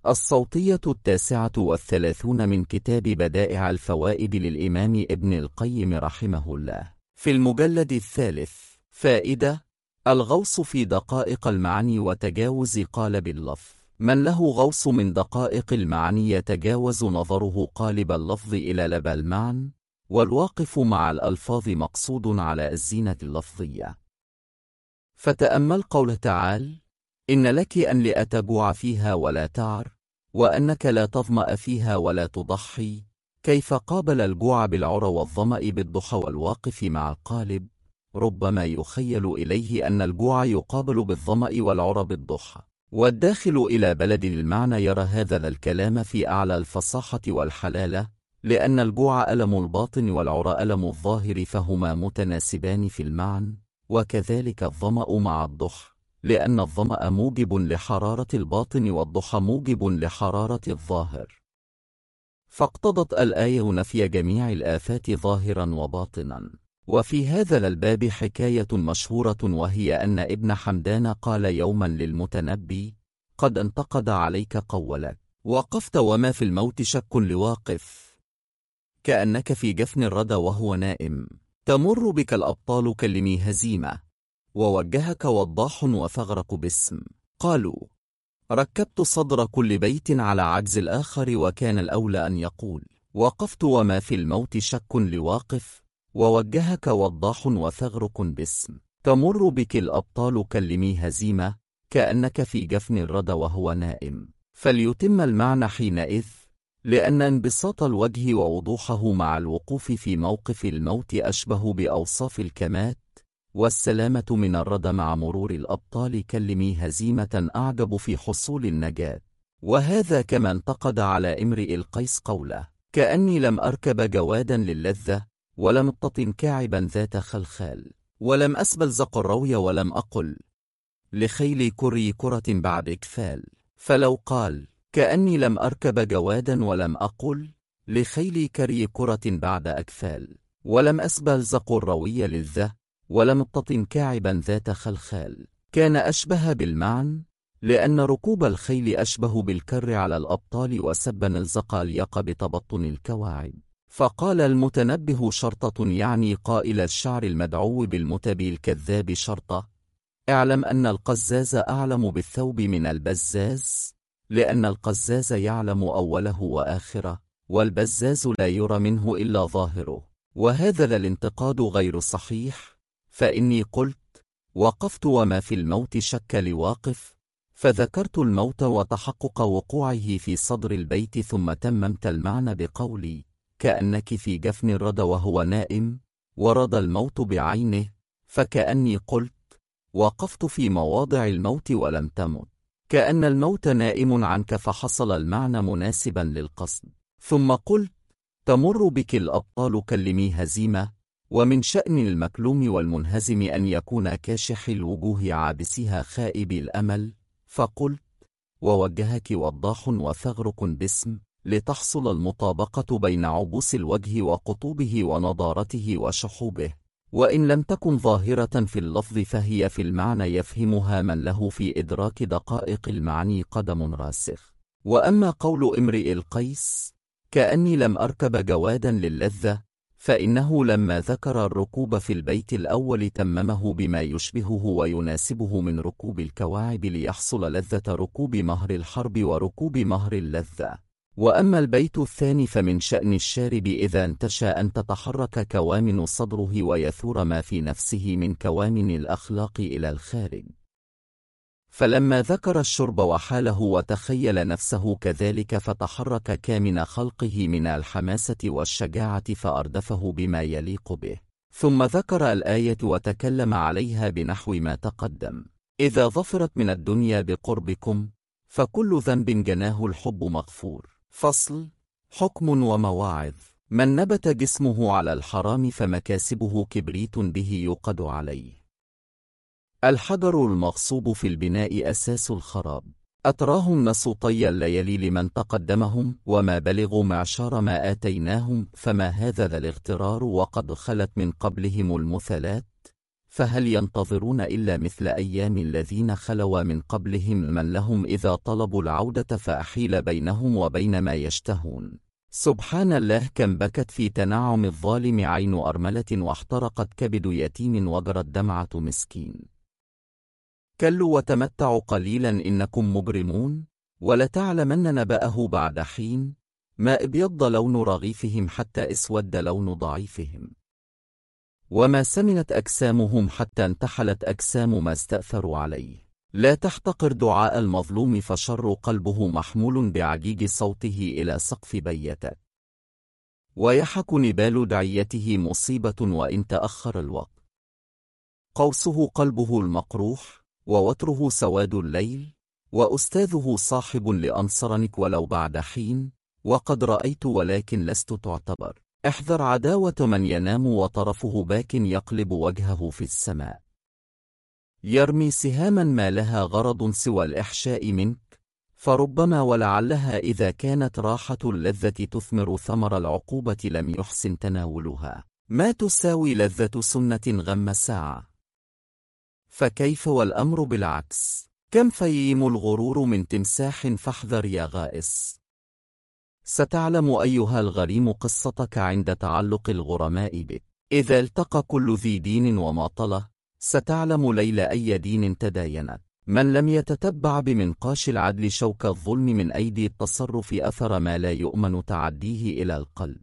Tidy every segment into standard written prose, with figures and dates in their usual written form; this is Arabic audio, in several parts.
الصوتية 39 من كتاب بدائع الفوائد للإمام ابن القيم رحمه الله، في المجلد 3. فائدة: الغوص في دقائق المعاني وتجاوز قالب اللفظ. من له غوص من دقائق المعاني يتجاوز نظره قالب اللفظ إلى لبى المعنى، والواقف مع الألفاظ مقصود على الزينة اللفظية. فتأمل قول تعالى: إن لك أن لا تجوع فيها ولا تعر، وأنك لا تظمأ فيها ولا تضحي. كيف قابل الجوع بالعرى والظمأ بالضحى والواقف مع القالب؟ ربما يخيل إليه أن الجوع يقابل بالظمأ والعرى بالضحى، والداخل إلى بلد المعنى يرى هذا الكلام في أعلى الفصاحة والحلالة، لأن الجوع ألم الباطن والعرى ألم الظاهر، فهما متناسبان في المعنى. وكذلك الظمأ مع الضحى، لأن الظمأ موجب لحرارة الباطن والضحى موجب لحرارة الظاهر، فاقتضت الآية نفي جميع الآفات ظاهرا وباطنا. وفي هذا الباب حكاية مشهورة، وهي أن ابن حمدان قال يوما للمتنبي: قد انتقد عليك قولك، وقفت وما في الموت شك لواقف، كأنك في جفن الردى وهو نائم، تمر بك الأبطال كلمي هزيمة، ووجهك وضاح وثغرك باسم. قالوا: ركبت صدر كل بيت على عجز الآخر، وكان الأولى أن يقول: وقفت وما في الموت شك لواقف، ووجهك وضاح وثغرك باسم، تمر بك الأبطال كلمي هزيمة، كأنك في جفن الردى وهو نائم. فليتم المعنى حينئذ، لأن انبساط الوجه ووضوحه مع الوقوف في موقف الموت أشبه بأوصاف الكمات، والسلامة من الردى مع مرور الأبطال كلمي هزيمة أعجب في حصول النجاة. وهذا كما انتقد على امرئ القيس قوله: كأني لم أركب جوادا للذة، ولم اطتن كاعبا ذات خلخال، ولم أسبل زق الروي، ولم أقل لخيلي كري كرة بعد إكفال. فلو قال: كأني لم أركب جوادا ولم أقل لخيلي كري كرة بعد أكفال، ولم أسبل زق الروي للذة، ولم اطتن كاعبا ذات خلخال، كان أشبه بالمعنى، لأن ركوب الخيل أشبه بالكر على الأبطال، وسبا الزق اليق بتبطن الكواعب. فقال المتنبه شرطة، يعني قائل الشعر المدعو بالمتبي الكذاب شرطة: اعلم أن القزاز أعلم بالثوب من البزاز، لأن القزاز يعلم أوله وآخره، والبزاز لا يرى منه إلا ظاهره. وهذا الانتقاد غير صحيح، فإني قلت: وقفت وما في الموت شك لواقف، فذكرت الموت وتحقق وقوعه في صدر البيت، ثم تممت المعنى بقولي: كأنك في جفن الردى وهو نائم، ورد الموت بعينه، فكأني قلت: وقفت في مواضع الموت ولم تمت، كأن الموت نائم عنك، فحصل المعنى مناسبا للقصد. ثم قلت: تمر بك الأبطال كلمي هزيمة، ومن شأن المكلوم والمنهزم أن يكون كاشح الوجوه عابسها خائب الأمل، فقلت: ووجهك وضاح وثغرك باسم، لتحصل المطابقة بين عبوس الوجه وقطوبه ونضارته وشحوبه. وإن لم تكن ظاهرة في اللفظ فهي في المعنى يفهمها من له في إدراك دقائق المعاني قدم راسخ. وأما قول امرئ القيس: كأني لم أركب جوادا للذة، فإنه لما ذكر الركوب في البيت الأول تممه بما يشبهه ويناسبه من ركوب الكواعب، ليحصل لذة ركوب مهر الحرب وركوب مهر اللذة. وأما البيت الثاني فمن شأن الشارب إذا انتشى أن تتحرك كوامن صدره ويثور ما في نفسه من كوامن الأخلاق إلى الخارج. فلما ذكر الشرب وحاله وتخيل نفسه كذلك، فتحرك كامن خلقه من الحماسة والشجاعة فأردفه بما يليق به. ثم ذكر الآية وتكلم عليها بنحو ما تقدم: إذا ظفرت من الدنيا بقربكم، فكل ذنب جناه الحب مغفور. فصل: حكم ومواعظ. من نبت جسمه على الحرام فمكاسبه كبريت به يوقد عليه. الحجر المغصوب في البناء أساس الخراب. أتراهم نسوا طي الليالي لمن تقدمهم، وما بلغوا معشار ما آتيناهم، فما هذا ذا الاغترار وقد خلت من قبلهم المثلات، فهل ينتظرون إلا مثل أيام الذين خلوا من قبلهم من لهم إذا طلبوا العودة فأحيل بينهم وبين ما يشتهون. سبحان الله، كم بكت في تنعم الظالم عين أرملة، واحترقت كبد يتيم، وجرت دمعة مسكين. كلوا وتمتعوا قليلا إنكم مجرمون، ولتعلمن نبأه بعد حين. ما ابيض لون رغيفهم حتى اسود لون ضعيفهم، وما سمنت أجسامهم حتى انتحلت أجسام ما استأثروا عليه. لا تحتقر دعاء المظلوم، فشر قلبه محمول بعجيج صوته إلى سقف بيتك، ويحك نبال دعيته مصيبة وإن تأخر الوقت. قوسه قلبه المقروح، ووتره سواد الليل، وأستاذه صاحب لأنصرنك ولو بعد حين. وقد رأيت ولكن لست تعتبر. احذر عداوة من ينام وطرفه باك، يقلب وجهه في السماء، يرمي سهاما ما لها غرض سوى الإحشاء منك. فربما ولعلها إذا كانت راحة اللذة تثمر ثمر العقوبة لم يحسن تناولها. ما تساوي لذة سنة غم ساعة، فكيف والأمر بالعكس؟ كم فييم الغرور من تمساح، فاحذر يا غائس. ستعلم أيها الغريم قصتك عند تعلق الغرماء بك، إذا التقى كل ذي دين وماطلة. ستعلم ليل أي دين تداينت. من لم يتتبع بمنقاش العدل شوك الظلم من أيدي التصرف، أثر ما لا يؤمن تعديه إلى القلب.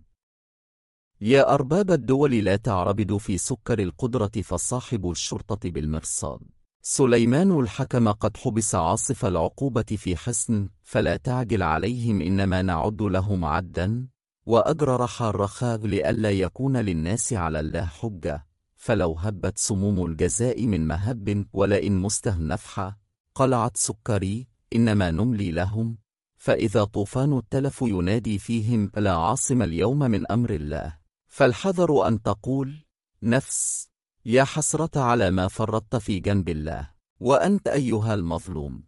يا أرباب الدول لا تعربدوا في سكر القدرة، فصاحب الشرطة بالمرصاد. سليمان الحكم قد حبس عاصف العقوبة في حصن، فلا تعجل عليهم إنما نعد لهم عدا. وأجرر الرخاء لئلا يكون للناس على الله حجة، فلو هبت سموم الجزاء من مهب، ولئن مستهنفحة قلعت سكري، إنما نملي لهم. فإذا طوفان التلف ينادي فيهم لا عاصم اليوم من أمر الله، فالحذر أن تقول نفس يا حسرة على ما فرطت في جنب الله، وأنت أيها المظلوم.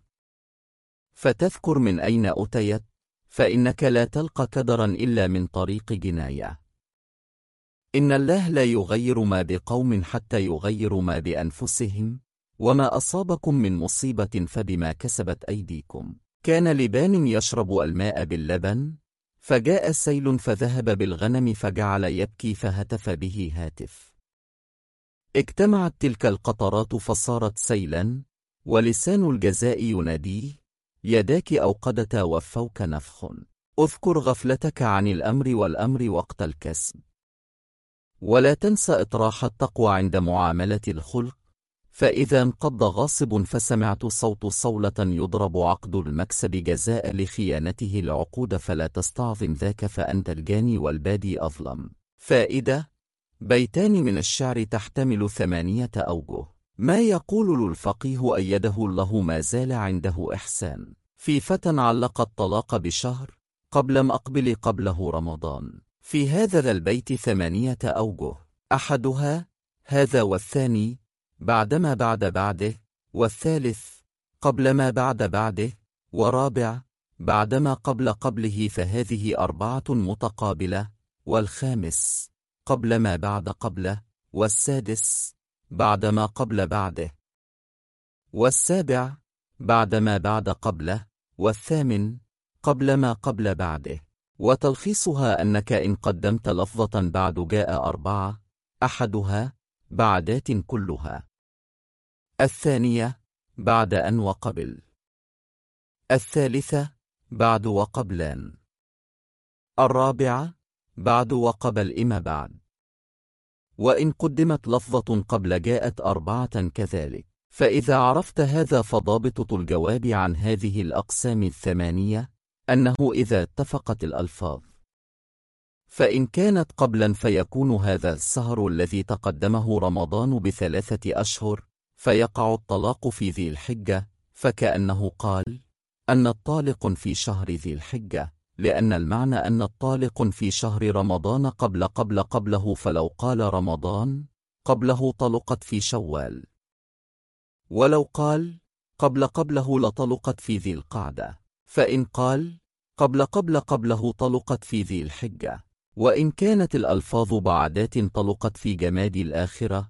فتذكر من أين أتيت، فإنك لا تلقى كدرا إلا من طريق جناية. إن الله لا يغير ما بقوم حتى يغيروا ما بأنفسهم، وما أصابكم من مصيبة فبما كسبت أيديكم. كان لبان يشرب الماء باللبن، فجاء سيل فذهب بالغنم، فجعل يبكي فهتف به هاتف. اجتمعت تلك القطرات فصارت سيلا، ولسان الجزاء يناديه يداك أوقدتا وفوك نفخ. اذكر غفلتك عن الأمر والأمر وقت الكسب، ولا تنس إطراح التقوى عند معاملة الخلق. فإذا انقض غاصب فسمعت صوت صولة يضرب عقد المكسب جزاء لخيانته العقود، فلا تستعظم ذاك فأنت الجاني والبادي أظلم. فائدة: بيتان من الشعر تحتمل 8 أوجه. ما يقول الفقيه أيده الله ما زال عنده إحسان في فتى علق الطلاق بشهر قبل أقبل قبله رمضان. في هذا البيت 8 أوجه. أحدها هذا، والثاني بعدما بعد بعده، والثالث قبل ما بعد بعده، ورابع بعدما قبل قبله، فهذه 4 متقابلة، والخامس قبل ما بعد قبله، والسادس بعدما قبل بعده، والسابع بعدما بعد قبله، والثامن قبل ما قبل بعده. وتلخيصها أنك إن قدمت لفظة بعد جاء 4: أحدها بعدات كلها، الثانية بعد أن وقبل، الثالثة بعد وقبلان، الرابعة بعد وقبل إما بعد. وإن قدمت لفظة قبل جاءت 4 كذلك. فإذا عرفت هذا فضابط الجواب عن هذه الأقسام 8 أنه إذا اتفقت الألفاظ، فإن كانت قبلا فيكون هذا السهر الذي تقدمه رمضان ب3 أشهر، فيقع الطلاق في ذي الحجة، فكأنه قال أن الطالق في شهر ذي الحجة، لأن المعنى أن الطالق في شهر رمضان قبله، فلو قال رمضان قبله طلقت في شوال، ولو قال قبله لطلقت في ذي القعدة، فإن قال قبله طلقت في ذي الحجة. وإن كانت الألفاظ بعدات طلقت في جماد الآخرة،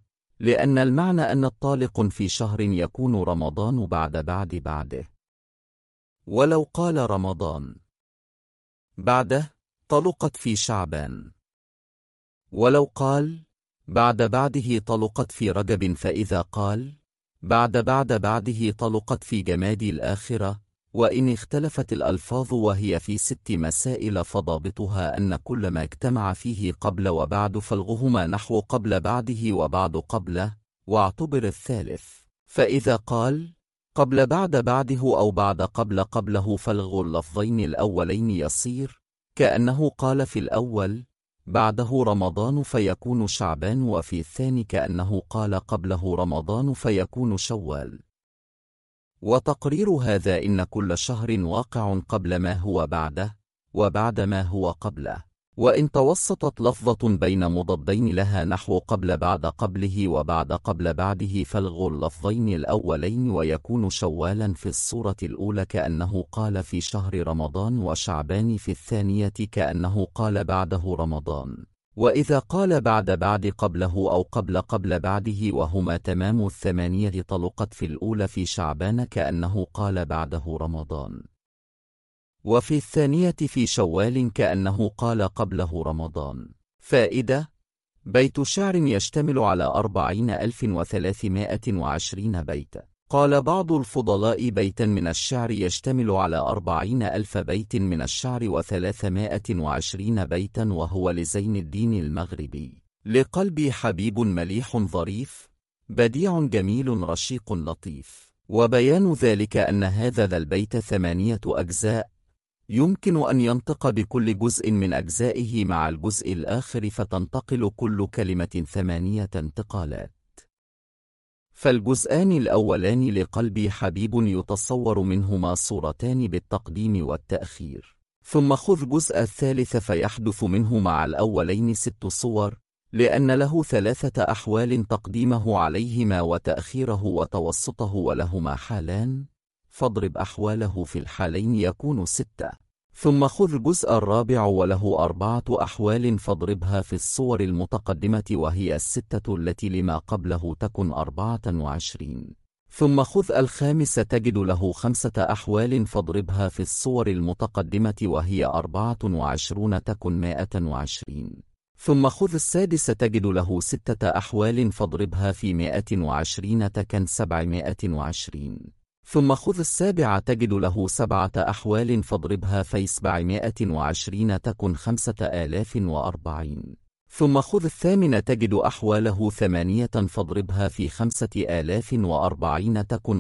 لأن المعنى أن الطالق في شهر يكون رمضان بعده. ولو قال رمضان بعده طلقت في شعبان، ولو قال بعده طلقت في رجب، فإذا قال بعده طلقت في جمادي الآخرة. وإن اختلفت الألفاظ وهي في 6 مسائل فضابطها أن كل ما اجتمع فيه قبل وبعد فالغهما نحو قبل بعده وبعد قبله، واعتبر الثالث. فإذا قال قبل بعده أو بعد قبله فالغ اللفظين الأولين يصير كأنه قال في الأول بعده رمضان فيكون شعبان، وفي الثاني كأنه قال قبله رمضان فيكون شوال. وتقرير هذا إن كل شهر واقع قبل ما هو بعده وبعد ما هو قبله، وإن توسطت لفظة بين مضادين لها نحو قبل بعد قبله وبعد قبل بعده فالغ اللفظين الأولين ويكون شوالا في الصورة الأولى كأنه قال في شهر رمضان، وشعبان في الثانية كأنه قال بعده رمضان. وإذا قال بعد قبله أو قبل بعده وهما تمام 8 طلقت في الأولى في شعبان كأنه قال بعده رمضان، وفي الثانية في شوال كأنه قال قبله رمضان. فائدة: بيت شعر يشتمل على 40,320 بيتا. قال بعض الفضلاء: بيتا من الشعر يشتمل على 40,000 بيت من الشعر و320 بيتا، وهو لزين الدين المغربي. لقلبي حبيب مليح ظريف، بديع جميل رشيق لطيف. وبيان ذلك أن هذا ذا البيت 8 أجزاء، يمكن أن ينطق بكل جزء من أجزائه مع الجزء الآخر فتنتقل كل كلمة 8 انتقالات. فالجزءان الأولان لقلبي حبيب يتصور منهما صورتان بالتقديم والتأخير، ثم خذ جزء الثالث فيحدث منه مع الأولين 6 صور، لأن له 3 أحوال: تقديمه عليهما وتأخيره وتوسطه، ولهما حالان، فاضرب أحواله في الحالين يكون 6. ثم خذ جزء الرابع وله 4 أحوال فاضربها في الصور المتقدمة وهي 6 التي لما قبله تكن 24. ثم خذ الخامس تجد له 5 أحوال فاضربها في الصور المتقدمة وهي 24 تكن 120. ثم خذ السادس تجد له 6 أحوال فاضربها في 120 تكن 720. ثم خذ السابع تجد له 7 أحوال فاضربها في 720 تكن 5040. ثم خذ الثامن تجد أحواله 8 فاضربها في 5040 تكن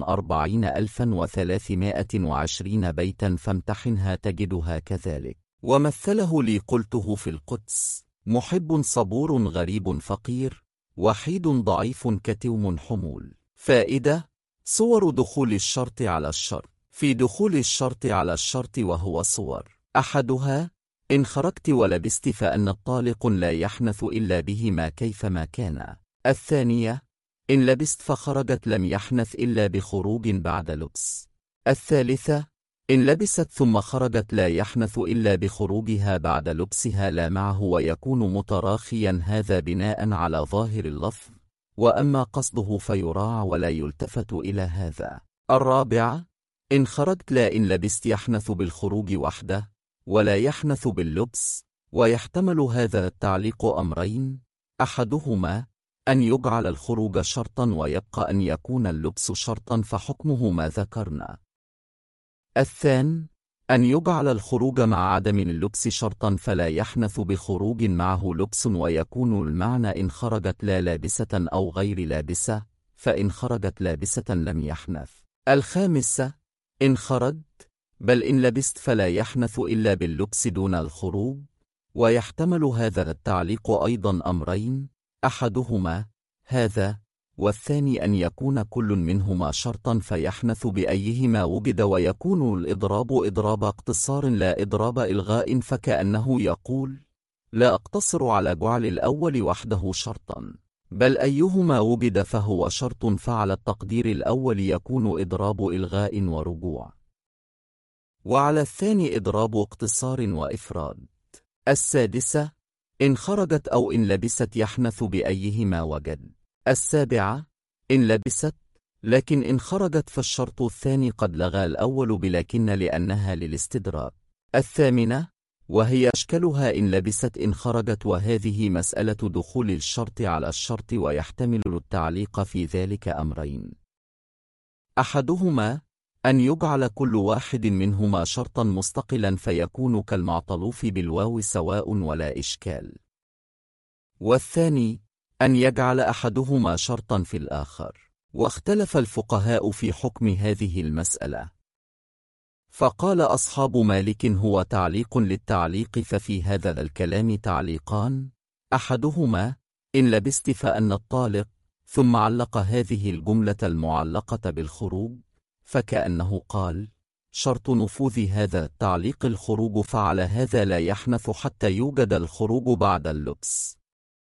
40,320 بيتا، فامتحنها تجدها كذلك. ومثله لي قلته في القدس: محب صبور غريب فقير، وحيد ضعيف كتوم حمول. فائدة: صور دخول الشرط على الشرط. في دخول الشرط على الشرط وهو صور: أحدها إن خرجت ولبست فأن الطالق لا يحنث إلا بهما كيفما كان. الثانية إن لبست فخرجت لم يحنث إلا بخروج بعد لبس. الثالثة إن لبست ثم خرجت لا يحنث إلا بخروجها بعد لبسها لا معه ويكون متراخيا، هذا بناء على ظاهر اللفظ، وأما قصده فيراعى ولا يلتفت إلى هذا. الرابعة إن خرجت لا إن لبست يحنث بالخروج وحده ولا يحنث باللبس، ويحتمل هذا التعليق أمرين: أحدهما أن يجعل الخروج شرطا ويبقى أن يكون اللبس شرطا فحكمه ما ذكرنا. الثاني أن يجعل الخروج مع عدم اللبس شرطا فلا يحنث بخروج معه لبس، ويكون المعنى إن خرجت لا لابسة أو غير لابسة، فإن خرجت لابسة لم يحنث. الخامسة إن خرجت بل إن لبست فلا يحنث إلا باللبس دون الخروج، ويحتمل هذا التعليق أيضا أمرين: أحدهما هذا، والثاني أن يكون كل منهما شرطا فيحنث بأيهما وجد، ويكون الإضراب إضراب اقتصار لا إضراب إلغاء، فكأنه يقول: لا أقتصر على جعل الأول وحده شرطا، بل أيهما وجد فهو شرط، فعلى التقدير الأول يكون إضراب إلغاء ورجوع، وعلى الثاني إضراب اقتصار وإفراد. السادسة إن خرجت أو إن لبست يحنث بأيهما وجد. السابعة: إن لبست، لكن إن خرجت فالشرط الثاني قد لغى الأول بلكن لأنها للاستدراك. الثامنة: وهي أشكلها إن لبست إن خرجت، وهذه مسألة دخول الشرط على الشرط، ويحتمل التعليق في ذلك أمرين: أحدهما أن يجعل كل واحد منهما شرطا مستقلا فيكون كالمعطلوف بالواو سواء ولا إشكال، والثاني أن يجعل أحدهما شرطا في الآخر. واختلف الفقهاء في حكم هذه المسألة، فقال أصحاب مالك هو تعليق للتعليق، ففي هذا الكلام تعليقان: أحدهما إن لبست فأن الطالق، ثم علق هذه الجملة المعلقة بالخروج، فكأنه قال: شرط نفوذ هذا التعليق الخروج، فعلى هذا لا يحنث حتى يوجد الخروج بعد اللبس.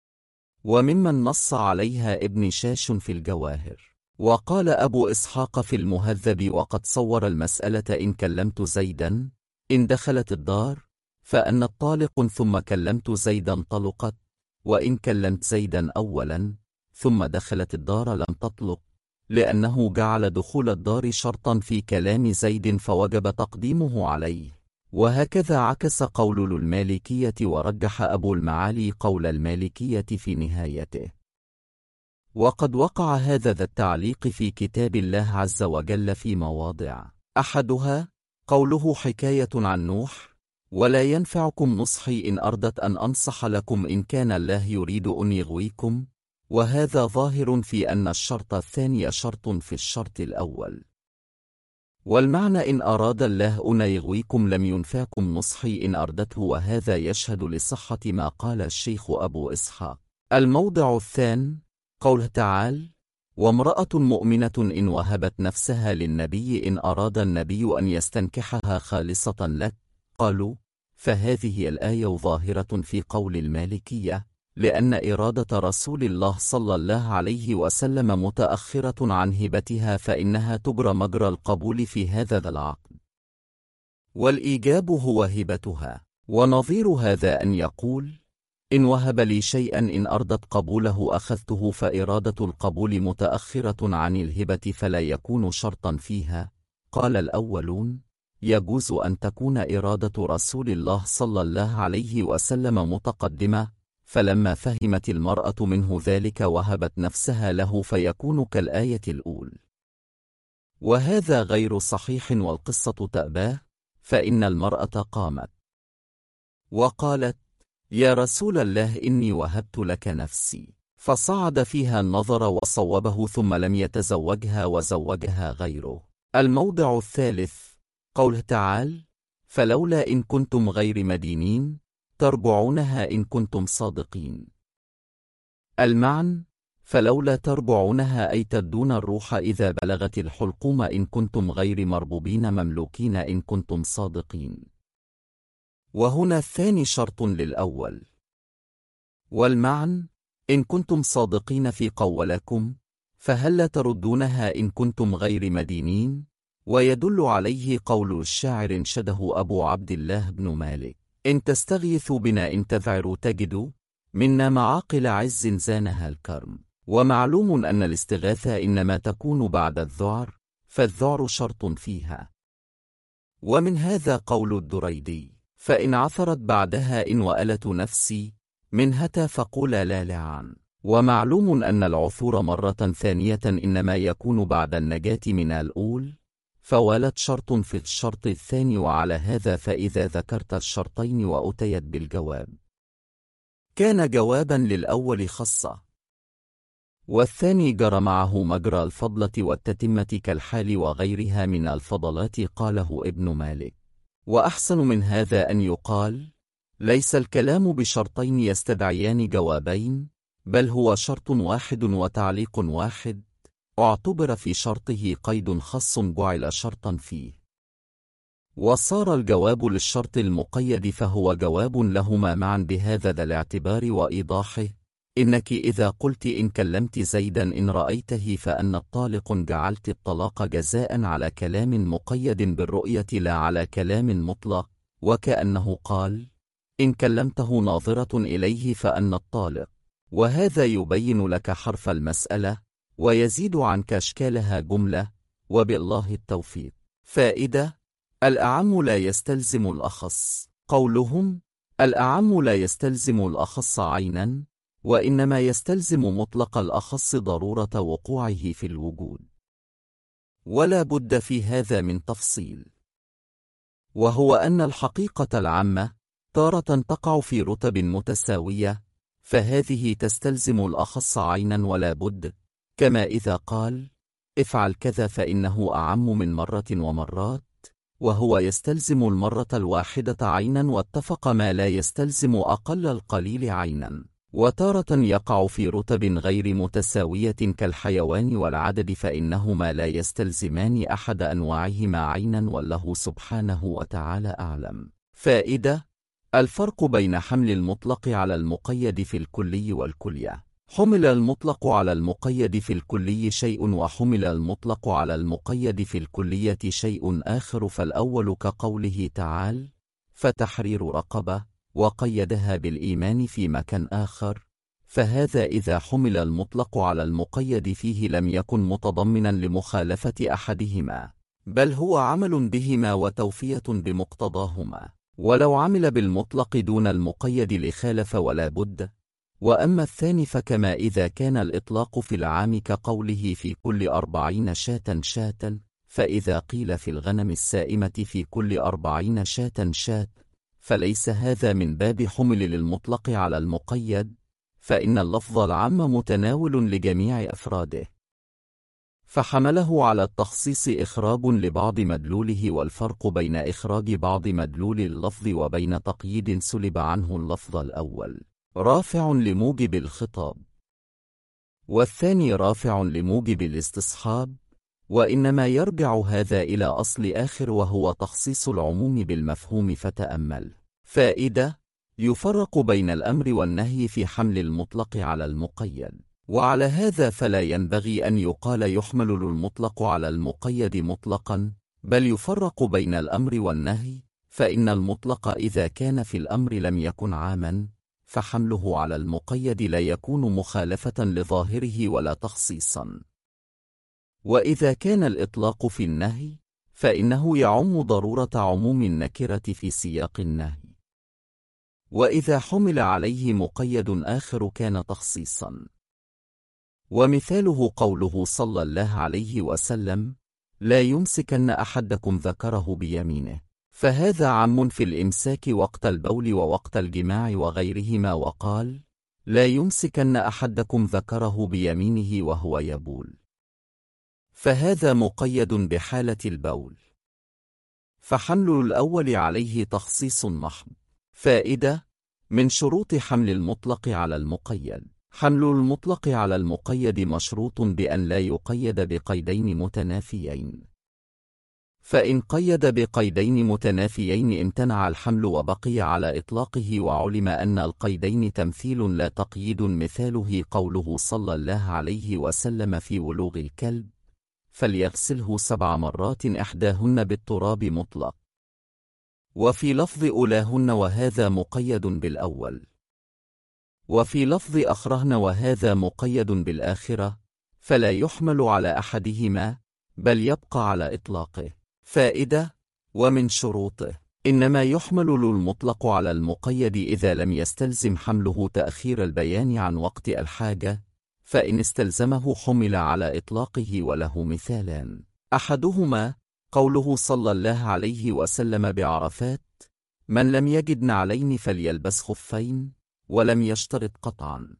وممن نص عليها ابن شاش في الجواهر. وقال أبو إسحاق في المهذب وقد صور المسألة: إن كلمت زيدا إن دخلت الدار فأن الطالق، ثم كلمت زيدا طلقت، وإن كلمت زيدا أولا ثم دخلت الدار لم تطلق، لأنه جعل دخول الدار شرطا في كلام زيد فوجب تقديمه عليه. وهكذا عكس قول المالكية، ورجح أبو المعالي قول المالكية في نهايته. وقد وقع هذا ذا التعليق في كتاب الله عز وجل في مواضع، أحدها قوله حكاية عن نوح: ولا ينفعكم نصحي إن أردت أن أنصح لكم إن كان الله يريد أن يغويكم، وهذا ظاهر في أن الشرط الثاني شرط في الشرط الأول. والمعنى إن أراد الله أن يغويكم لم ينفعكم نصحي إن أردته، وهذا يشهد لصحة ما قال الشيخ أبو إسحاق. الموضع الثاني قوله تعالى: وامرأة مؤمنة إن وهبت نفسها للنبي إن أراد النبي أن يستنكحها خالصة لك. قالوا: فهذه الآية ظاهرة في قول المالكية، لأن إرادة رسول الله صلى الله عليه وسلم متأخرة عن هبتها، فإنها تجرى مجرى القبول في هذا العقد، والإيجاب هو هبتها. ونظير هذا أن يقول: إن وهب لي شيئا إن أردت قبوله أخذته، فإرادة القبول متأخرة عن الهبة فلا يكون شرطا فيها. قال الأولون: يجوز أن تكون إرادة رسول الله صلى الله عليه وسلم متقدمة، فلما فهمت المرأة منه ذلك وهبت نفسها له، فيكون كالآية الأولى. وهذا غير صحيح، والقصة تأباه، فإن المرأة قامت وقالت: يا رسول الله إني وهبت لك نفسي، فصعد فيها النظر وصوبه، ثم لم يتزوجها وزوجها غيره. الموضع الثالث قوله تعالى: فلولا إن كنتم غير مدينين ترجعونها إن كنتم صادقين. المعنى: فلولا ترجعونها أي تدون الروح إذا بلغت الحلقوم إن كنتم غير مربوبين مملوكين إن كنتم صادقين. وهنا الثاني شرط للأول. والمعنى: إن كنتم صادقين في قولكم فهل تردونها إن كنتم غير مدينين. ويدل عليه قول الشاعر انشده أبو عبد الله بن مالك: إن تستغيثوا بنا إن تذعروا تجدوا منا معاقل عز زانها الكرم. ومعلوم أن الاستغاثة إنما تكون بعد الذعر، فالذعر شرط فيها. ومن هذا قول الدريدي: فإن عثرت بعدها إن وألت نفسي من هتى فقول لا لعن. ومعلوم أن العثور مرة ثانية إنما يكون بعد النجاة من الأول، فوالت شرط في الشرط الثاني. وعلى هذا فإذا ذكرت الشرطين وأتيت بالجواب كان جوابا للأول خاصة، والثاني جرى معه مجرى الفضلة والتتمة كالحال وغيرها من الفضلات. قاله ابن مالك: وأحسن من هذا أن يقال: ليس الكلام بشرطين يستدعيان جوابين، بل هو شرط واحد وتعليق واحد، اعتبر في شرطه قيد خاص جعل شرطا فيه، وصار الجواب للشرط المقيد فهو جواب لهما معا بهذا ذا الاعتبار وإيضاحه: إنك إذا قلت إن كلمت زيدا إن رأيته فأن الطالق جعلت الطلاق جزاء على كلام مقيد بالرؤية لا على كلام مطلق، وكأنه قال: إن كلمته ناظرة إليه فأن الطالق، وهذا يبين لك حرف المسألة ويزيد عنك أشكالها جملة، وبالله التوفيق. فائدة: الأعم لا يستلزم الأخص. قولهم الأعم لا يستلزم الأخص عينا، وإنما يستلزم مطلق الأخص ضرورة وقوعه في الوجود، ولا بد في هذا من تفصيل، وهو أن الحقيقة العامة تارة تقع في رتب متساوية، فهذه تستلزم الأخص عينا ولا بد، كما إذا قال افعل كذا فإنه أعم من مرة ومرات، وهو يستلزم المرة الواحدة عينا، واتفق ما لا يستلزم أقل القليل عينا. وتارة يقع في رتب غير متساوية كالحيوان والعدد، فإنهما لا يستلزمان أحد أنواعهما عينا، والله سبحانه وتعالى أعلم. فائدة: الفرق بين حمل المطلق على المقيد في الكلي والكلية. حمل المطلق على المقيد في الكلي شيء، وحمل المطلق على المقيد في الكلية شيء آخر. فالأول كقوله تعالى فتحرير رقبة، وقيدها بالإيمان في مكان آخر، فهذا إذا حمل المطلق على المقيد فيه لم يكن متضمنا لمخالفة أحدهما، بل هو عمل بهما وتوفية بمقتضاهما. ولو عمل بالمطلق دون المقيد لخالف ولا بد. وأما الثاني فكما إذا كان الإطلاق في العام كقوله في كل 40 شاة شاة، فإذا قيل في الغنم السائمة في كل 40 شاة شاة، فليس هذا من باب حمل للمطلق على المقيد، فإن اللفظ العام متناول لجميع أفراده، فحمله على التخصيص إخراج لبعض مدلوله. والفرق بين إخراج بعض مدلول اللفظ وبين تقييد سلب عنه اللفظ الأول رافع لموجب الخطاب، والثاني رافع لموجب الاستصحاب، وإنما يرجع هذا إلى أصل آخر وهو تخصيص العموم بالمفهوم. فتأمل. فائدة: يفرق بين الأمر والنهي في حمل المطلق على المقيد، وعلى هذا فلا ينبغي أن يقال يحمل المطلق على المقيد مطلقا، بل يفرق بين الأمر والنهي، فإن المطلق إذا كان في الأمر لم يكن عاما، فحمله على المقيد لا يكون مخالفة لظاهره ولا تخصيصا، وإذا كان الإطلاق في النهي فإنه يعم ضرورة عموم النكرة في سياق النهي، وإذا حمل عليه مقيد آخر كان تخصيصا. ومثاله قوله صلى الله عليه وسلم لا يمسكن أحدكم ذكره بيمينه، فهذا عام في الإمساك وقت البول ووقت الجماع وغيرهما. وقال لا يمسكن أحدكم ذكره بيمينه وهو يبول، فهذا مقيد بحالة البول، فحمل الأول عليه تخصيص محض. فائدة: من شروط حمل المطلق على المقيد: حمل المطلق على المقيد مشروط بأن لا يقيد بقيدين متنافيين، فإن قيد بقيدين متنافيين امتنع الحمل وبقي على إطلاقه، وعلم أن القيدين تمثيل لا تقييد. مثاله قوله صلى الله عليه وسلم في ولوغ الكلب فليغسله 7 مرات إحداهن بالتراب مطلق، وفي لفظ أولاهن وهذا مقيد بالأول، وفي لفظ أخرهن وهذا مقيد بالآخرة، فلا يحمل على أحدهما بل يبقى على إطلاقه. فائدة: ومن شروطه: إنما يحمل المطلق على المقيد إذا لم يستلزم حمله تأخير البيان عن وقت الحاجة، فإن استلزمه حمل على إطلاقه. وله مثالان: أحدهما قوله صلى الله عليه وسلم بعرفات من لم يجد نعلين فليلبس خفين، ولم يشترط قطعا.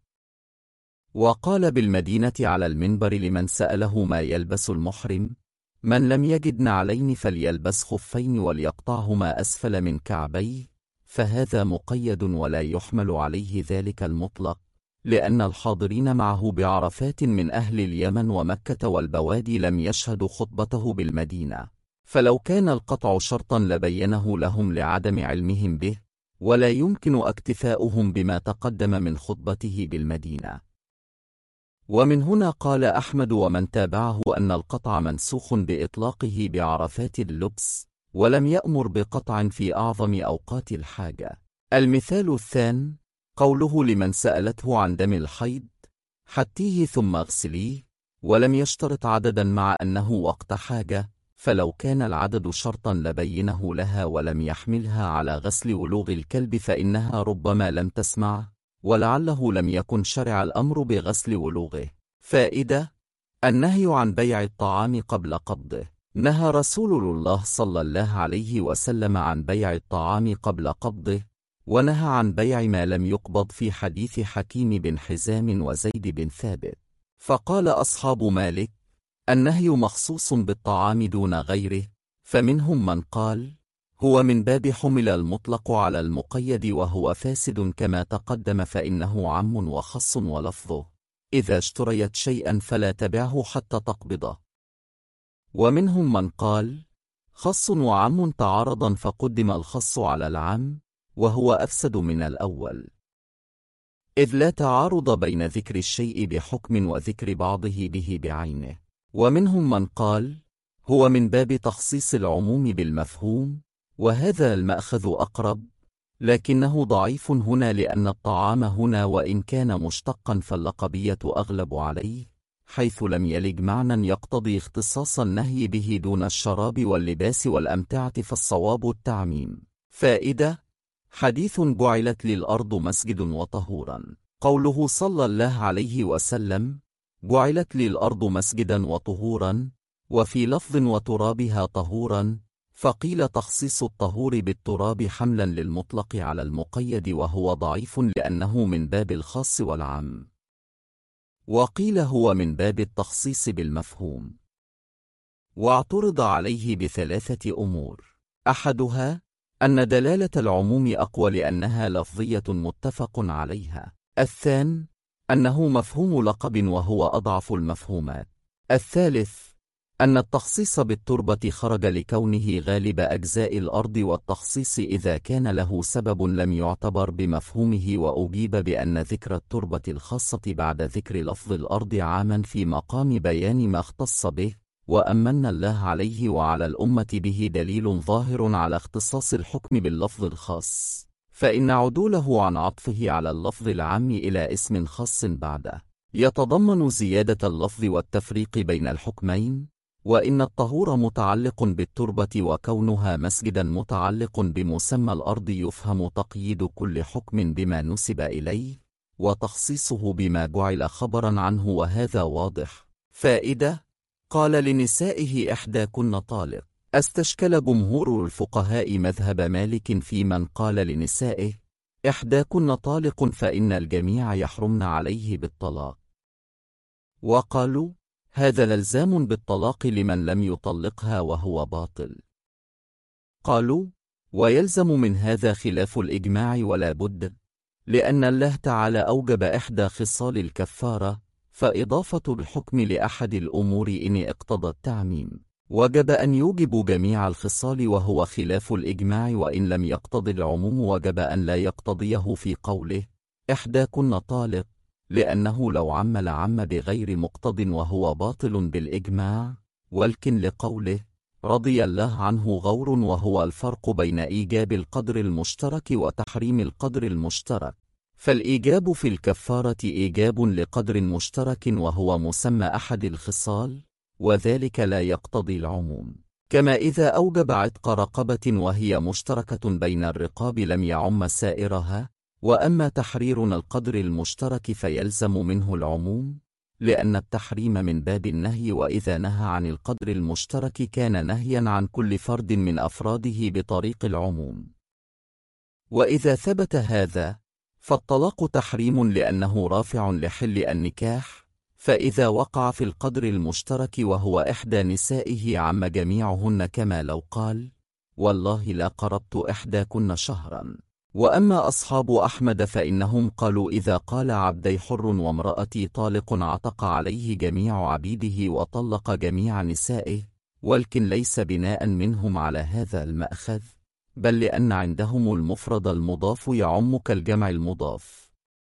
وقال بالمدينة على المنبر لمن سأله ما يلبس المحرم من لم يجد نعلين فليلبس خفين وليقطعهما أسفل من كعبيه، فهذا مقيد ولا يحمل عليه ذلك المطلق، لأن الحاضرين معه بعرفات من أهل اليمن ومكة والبوادي لم يشهدوا خطبته بالمدينة، فلو كان القطع شرطا لبينه لهم لعدم علمهم به، ولا يمكن اكتفاؤهم بما تقدم من خطبته بالمدينة. ومن هنا قال أحمد ومن تابعه أن القطع منسوخ بإطلاقه بعرفات اللبس، ولم يأمر بقطع في أعظم أوقات الحاجة. المثال الثاني قوله لمن سألته عن دم الحيض: حتيه ثم اغسليه، ولم يشترط عددا مع أنه وقت حاجة، فلو كان العدد شرطا لبينه لها ولم يحملها على غسل ولوغ الكلب، فإنها ربما لم تسمع، ولعله لم يكن شرع الأمر بغسل ولوغه. فائدة: النهي عن بيع الطعام قبل قبضه. نهى رسول الله صلى الله عليه وسلم عن بيع الطعام قبل قبضه، ونهى عن بيع ما لم يقبض في حديث حكيم بن حزام وزيد بن ثابت. فقال أصحاب مالك: النهي مخصوص بالطعام دون غيره، فمنهم من قال: هو من باب حمل المطلق على المقيد وهو فاسد كما تقدم، فإنه عام وخص، ولفظه: إذا اشتريت شيئا فلا تبعه حتى تقبضه. ومنهم من قال: خص وعام تعارضا فقدم الخص على العام، وهو أفسد من الأول، إذ لا تعارض بين ذكر الشيء بحكم وذكر بعضه به بعينه. ومنهم من قال: هو من باب تخصيص العموم بالمفهوم، وهذا المأخذ أقرب، لكنه ضعيف هنا، لأن الطعام هنا وإن كان مشتقا فاللقبية أغلب عليه، حيث لم يلج معنى يقتضي اختصاص النهي به دون الشراب واللباس والأمتعة، فالصواب التعميم. فائدة: حديث جعلت للأرض مسجد وطهورا. قوله صلى الله عليه وسلم: جعلت للأرض مسجدا وطهورا، وفي لفظ وترابها طهورا، فقيل تخصيص الطهور بالتراب حملا للمطلق على المقيد، وهو ضعيف لأنه من باب الخاص والعام، وقيل هو من باب التخصيص بالمفهوم. واعترض عليه بثلاثة أمور: أحدها أن دلالة العموم أقوى لأنها لفظية متفق عليها. الثاني أنه مفهوم لقب وهو أضعف المفهومات. الثالث أن التخصيص بالتربة خرج لكونه غالب أجزاء الأرض، والتخصيص إذا كان له سبب لم يعتبر بمفهومه، وأجيب بأن ذكر التربة الخاصة بعد ذكر لفظ الأرض عاما في مقام بيان ما اختص به، وأمن الله عليه وعلى الأمة به دليل ظاهر على اختصاص الحكم باللفظ الخاص، فإن عدوله عن عطفه على اللفظ العام إلى اسم خاص بعده يتضمن زيادة اللفظ والتفريق بين الحكمين. وإن الطهور متعلق بالتربة، وكونها مسجدا متعلق بمسمى الأرض، يفهم تقييد كل حكم بما نسب إليه، وتخصيصه بما جعل خبرا عنه، وهذا واضح. فائدة: قال لنسائه إحداكن طالق. استشكل جمهور الفقهاء مذهب مالك في من قال لنسائه إحداكن طالق، فإن الجميع يحرمن عليه بالطلاق، وقالوا هذا للزام بالطلاق لمن لم يطلقها وهو باطل. قالوا: ويلزم من هذا خلاف الإجماع ولا بد، لأن الله تعالى أوجب إحدى خصال الكفارة، فإضافة الحكم لأحد الأمور إن اقتضى التعميم وجب أن يوجب جميع الخصال، وهو خلاف الإجماع، وإن لم يقتضي العموم وجب أن لا يقتضيه في قوله إحداكن طالق، لأنه لو عم لعم بغير مقتض وهو باطل بالإجماع. ولكن لقوله رضي الله عنه غور، وهو الفرق بين إيجاب القدر المشترك وتحريم القدر المشترك، فالإيجاب في الكفارة إيجاب لقدر مشترك وهو مسمى أحد الخصال، وذلك لا يقتضي العموم. كما إذا أوجب عتق رقبة وهي مشتركة بين الرقاب لم يعم سائرها. وأما تحرير القدر المشترك فيلزم منه العموم، لأن التحريم من باب النهي، وإذا نهى عن القدر المشترك كان نهيا عن كل فرد من أفراده بطريق العموم. وإذا ثبت هذا فالطلاق تحريم لأنه رافع لحل النكاح، فإذا وقع في القدر المشترك وهو إحدى نسائه عم جميعهن، كما لو قال والله لا قربت إحداكن شهرا. وأما أصحاب أحمد فإنهم قالوا إذا قال عبدي حر وامرأتي طالق عتق عليه جميع عبيده وطلق جميع نسائه، ولكن ليس بناء منهم على هذا المأخذ، بل لأن عندهم المفرد المضاف يعم كالجمع المضاف.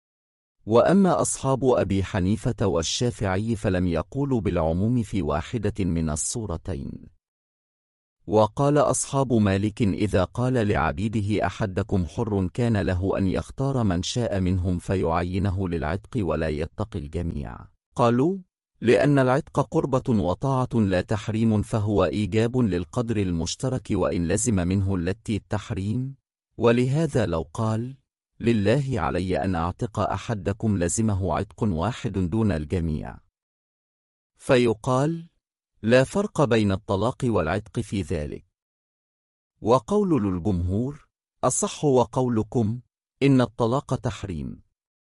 وأما أصحاب أبي حنيفة والشافعي فلم يقولوا بالعموم في واحدة من الصورتين. وقال أصحاب مالك إذا قال لعبيده أحدكم حر كان له أن يختار من شاء منهم فيعينه للعتق ولا يتقي الجميع. قالوا: لأن العتق قربة وطاعة لا تحريم، فهو إيجاب للقدر المشترك وإن لزم منه التحريم، ولهذا لو قال: لله علي أن أعتق أحدكم لزمه عتق واحد دون الجميع، فيقال: لا فرق بين الطلاق والعتق في ذلك. وقول الجمهور أصح، وقولكم إن الطلاق تحريم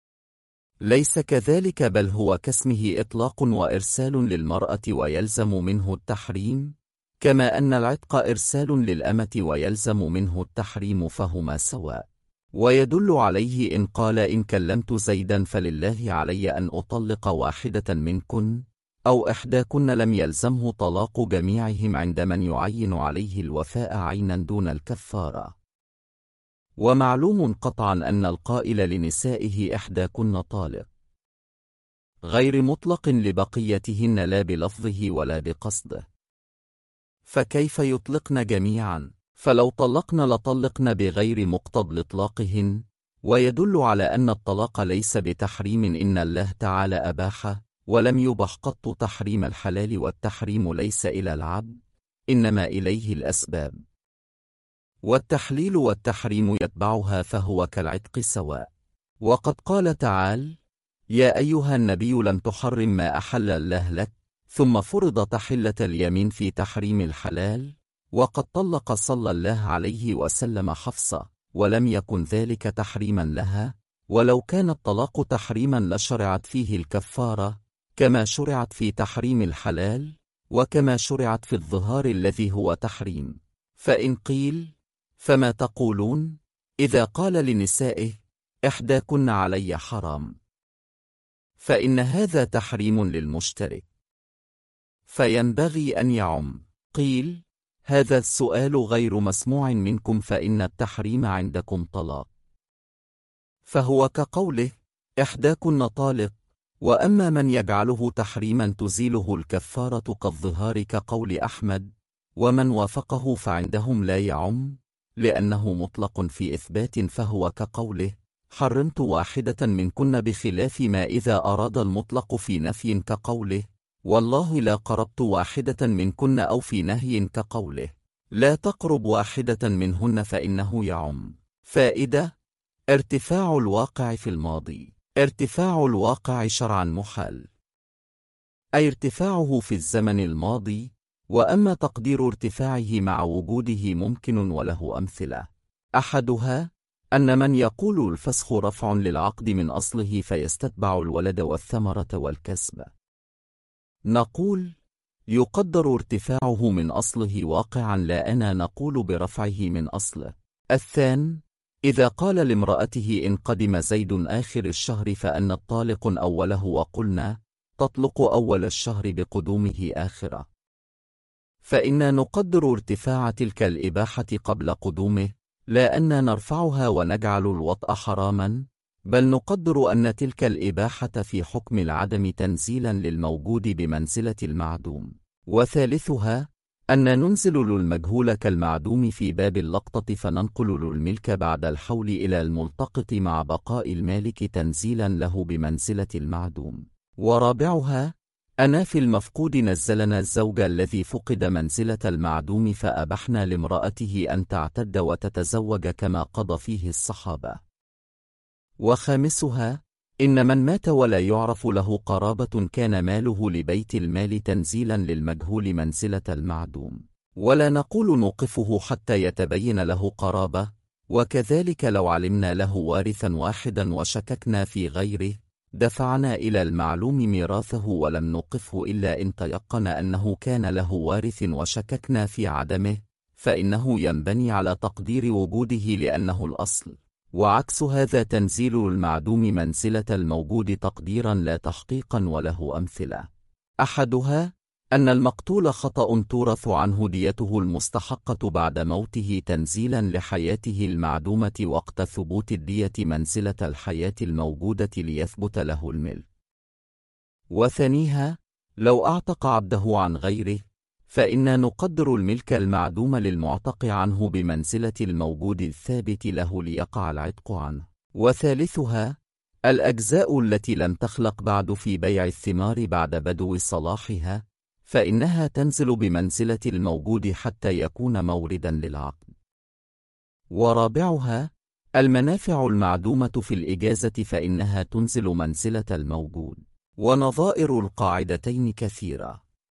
ليس كذلك، بل هو كاسمه إطلاق وإرسال للمرأة ويلزم منه التحريم، كما أن العتق إرسال للأمة ويلزم منه التحريم، فهما سواء. ويدل عليه إن قال: إن كلمت زيدا فلله علي أن أطلق واحدة منكن أو إحداكن، لم يلزمه طلاق جميعهم عند من يعين عليه الوفاء عينا دون الكفارة. ومعلوم قطعا أن القائل لنسائه إحداكن طالق غير مطلق لبقيتهن لا بلفظه ولا بقصده، فكيف يطلقن جميعا؟ فلو طلقن لطلقن بغير مقتضى إطلاقهن. ويدل على أن الطلاق ليس بتحريم، إن الله تعالى أباحه ولم يبح قط تحريم الحلال، والتحريم ليس إلى العبد إنما إليه الأسباب، والتحليل والتحريم يتبعها، فهو كالعتق سواء. وقد قال تعالى: يا أيها النبي لم تحرم ما أحل الله لك، ثم فرض تحلة اليمين في تحريم الحلال. وقد طلق صلى الله عليه وسلم حفصة ولم يكن ذلك تحريما لها، ولو كان الطلاق تحريما لشرعت فيه الكفارة، كما شرعت في تحريم الحلال، وكما شرعت في الظهار الذي هو تحريم. فإن قيل: فما تقولون إذا قال لنسائه إحداكن علي حرام؟ فإن هذا تحريم للمشترك، فينبغي أن يعم. قيل: هذا السؤال غير مسموع منكم، فإن التحريم عندكم طلاق، فهو كقوله إحداكن طالق. وأما من يجعله تحريما تزيله الكفارة كالظهار كقول أحمد ومن وافقه فعندهم لا يعم، لأنه مطلق في إثبات، فهو كقوله حرمت واحدة منكن، بخلاف ما إذا أراد المطلق في نفي كقوله والله لا قربت واحدة منكن، أو في نهي كقوله لا تقرب واحدة منهن، فإنه يعم. فائدة: ارتفاع الواقع في الماضي. ارتفاع الواقع شرعا محال، أي ارتفاعه في الزمن الماضي، وأما تقدير ارتفاعه مع وجوده ممكن، وله أمثلة. أحدها أن من يقول الفسخ رفع للعقد من أصله فيستتبع الولد والثمرة والكسب، نقول يقدر ارتفاعه من أصله واقعا، لا أنا نقول برفعه من أصله. الثاني إذا قال لامرأته إن قدم زيد آخر الشهر فأن الطالق أوله، وقلنا تطلق أول الشهر بقدومه آخره، فإنا نقدر ارتفاع تلك الإباحة قبل قدومه، لا أن نرفعها ونجعل الوطأ حراما، بل نقدر أن تلك الإباحة في حكم العدم تنزيلا للموجود بمنزلة المعدوم. وثالثها أن ننزل للمجهول كالمعدوم في باب اللقطة، فننقل للملك بعد الحول إلى الملتقط مع بقاء المالك تنزيلا له بمنزلة المعدوم. ورابعها أن في المفقود نزلنا الزوج الذي فقد منزلة المعدوم، فأبحنا لامرأته أن تعتد وتتزوج كما قضى فيه الصحابة. وخامسها إن من مات ولا يعرف له قرابة كان ماله لبيت المال تنزيلا للمجهول منزلة المعدوم، ولا نقول نوقفه حتى يتبين له قرابة. وكذلك لو علمنا له وارثا واحدا وشككنا في غيره دفعنا إلى المعلوم ميراثه، ولم نوقفه إلا إن تيقن أنه كان له وارث وشككنا في عدمه، فإنه ينبني على تقدير وجوده لأنه الأصل. وعكس هذا تنزيل المعدوم منزلة الموجود تقديرا لا تحقيقا، وله أمثلة. أحدها أن المقتول خطأ تورث عنه ديته المستحقة بعد موته تنزيلا لحياته المعدومة وقت ثبوت الدية منزلة الحياة الموجودة ليثبت له الملك. وثانيها لو أعتق عبده عن غيره فإننا نقدر الملك المعدوم للمعتق عنه بمنزلة الموجود الثابت له ليقع العتق عنه. وثالثها الأجزاء التي لم تخلق بعد في بيع الثمار بعد بدو صلاحها، فإنها تنزل بمنزلة الموجود حتى يكون موردا للعقد. ورابعها المنافع المعدومة في الإجازة، فإنها تنزل منزلة الموجود. ونظائر القاعدتين كثيرة.